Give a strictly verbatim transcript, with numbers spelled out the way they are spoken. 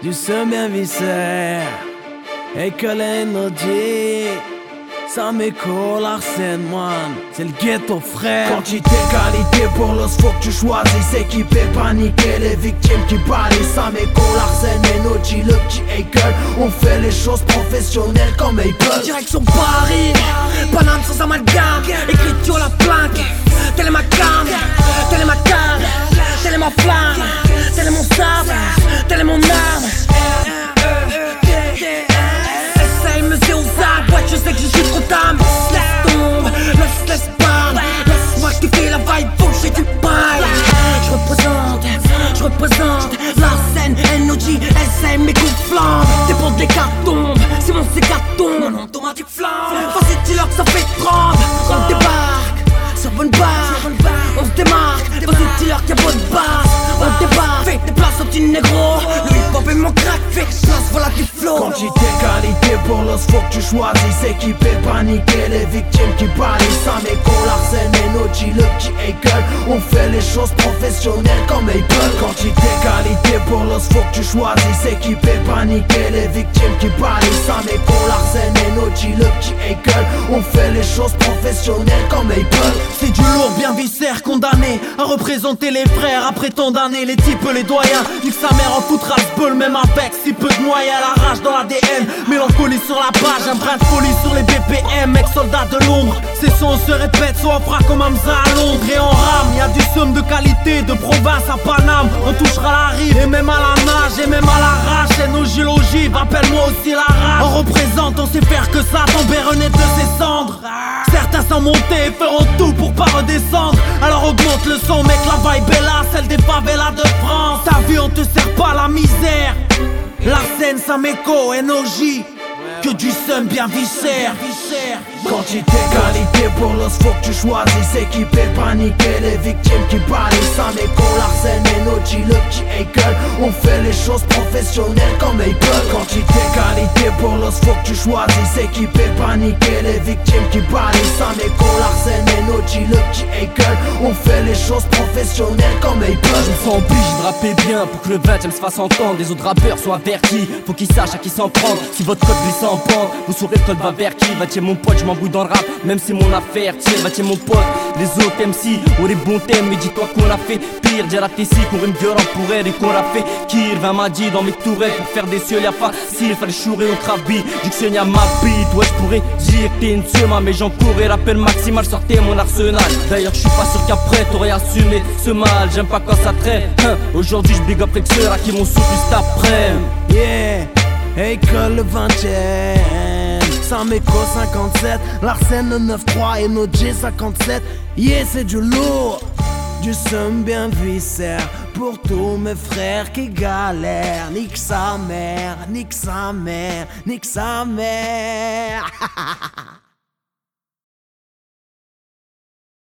du seum bien viscère, école N-O-G, ça m'écoule Arsène, man, c'est le ghetto frère. Quantité, qualité pour l'os, faut que tu choisisses. Équipé, paniquer, les victimes qui balisent. Ça m'écoule Arsène, N-O-G, le petit Eichel. On fait les choses professionnelles comme Apple. Direction Paris, Paname sans amalgame, écriture la plaque. Telle est ma cam, telle est ma cam, telle est ma flamme, telle est mon sable, telle est mon âme. Essaye me c'est aux arbres, ouais je sais que je suis trop tard. Laisse tombe, laisse, laisse pas. Laisse-moi kiffer la vibe, faut que j'ai du paille. Je représente, je représente la scène, N-O-G, essaye mes coups de flamme. T'es pour des cartons, c'est mon sécaton. Mon nom automatique flamme. Vas-y dis-leur que ça fait trente. On débarque sur bonne barre, on se démarque. Vas-y dis-leur qu'il y a bonne base. On débarque, fais des places au petit négro. Le hip-hop est mon crack, fais des places, voilà du flow. Quantité, qualité pour l'os, faut que tu choisisses. Équipé, paniquer, les victimes qui balisent. Ça m'écoule Arsène, N-O-G, le petit Eichel. On fait les choses professionnelles comme Apple. Quantité, qualité pour l'os, faut que tu choisisses. Équipé, paniquer, les victimes qui balisent. Ça m'écoule Arsène, N-O-G, le petit Eichel. On fait les choses professionnelles comme Apple. C'est du lourd bien viscère, condamné à représenter les frères après tant d'années. Les types, les doyens, nique sa mère en foutra le bol. Même avec si peu de moyens, la rage dans l'A D N. Mélancolie sur la page, un brin de folie sur les B P M. Ex-soldat de l'ombre, ces sons se répètent, soit on fera comme Hamza à Londres. Et en rame, y'a du somme de qualité, de province à Paname. On touchera la rive, et même à la nage, et même à la rage. N-O-G l'ogive, appelle-moi aussi la rage. On représente, on sait faire que ça, tomber renaître de ses cendres. Certains sans monter feront tout pour pas redescendre. Alors augmente le son mec, la vibe est là, celle des favelas de France. Ta vie on te sert pas la misère. L'arsène, Sameco, N-O-G, que du seum bien viscère. Quantité, qualité pour l'os, faut que tu choisisses. Équipé, paniquer, les victimes qui balisent. Ça m'écoule Arsène, N-O-G, le petit Eichel. On fait les choses professionnelles comme Apple. Quantité, qualité pour l'os, faut que tu choisisses. Équipé, paniquer, les victimes qui balisent. Ça m'écoule Arsène, N-O-G, le petit Eichel. On fait les choses professionnelles comme Apple. Je me sens obligé de rapper bien pour que le vingtième se fasse entendre. Les autres rappeurs soient avertis, faut qu'ils sachent à qui s'en prendre. Si votre code glisse en pente, vous saurez le code va vers qui. Va tiens mon pote, je m'embrouille dans le rap, même c'est mon affaire. Tiens, va tiens mon pote, les autres M C ont les bons thèmes. Mais dis-toi qu'on a fait pire, dire à tes si qu'on rime violent pour elle et qu'on a fait Kir, vingt m'a dit dans mes tourelles. Pour faire des cieux, y'a facile, fallait chourer au trabi. Diction y'a ma bite, ouais je pourrais dire t'es une seuma. Mais j'en courais, rappel maximal, sortez mon arsenal. D'ailleurs je suis pas sûr qu'après t'aurais assumé ce mal. J'aime pas quand ça traîne, hein. Aujourd'hui je big up les à qui m'ont sous juste après. Yeah, école le vingtième, Sameco cinquante-sept, l'Arsène le neuf trois, N-O-G cinquante-sept. Yeah, c'est du lourd, du seum bien viscère. Pour tous mes frères qui galèrent. Nique sa mère, nique sa mère, nique sa mère.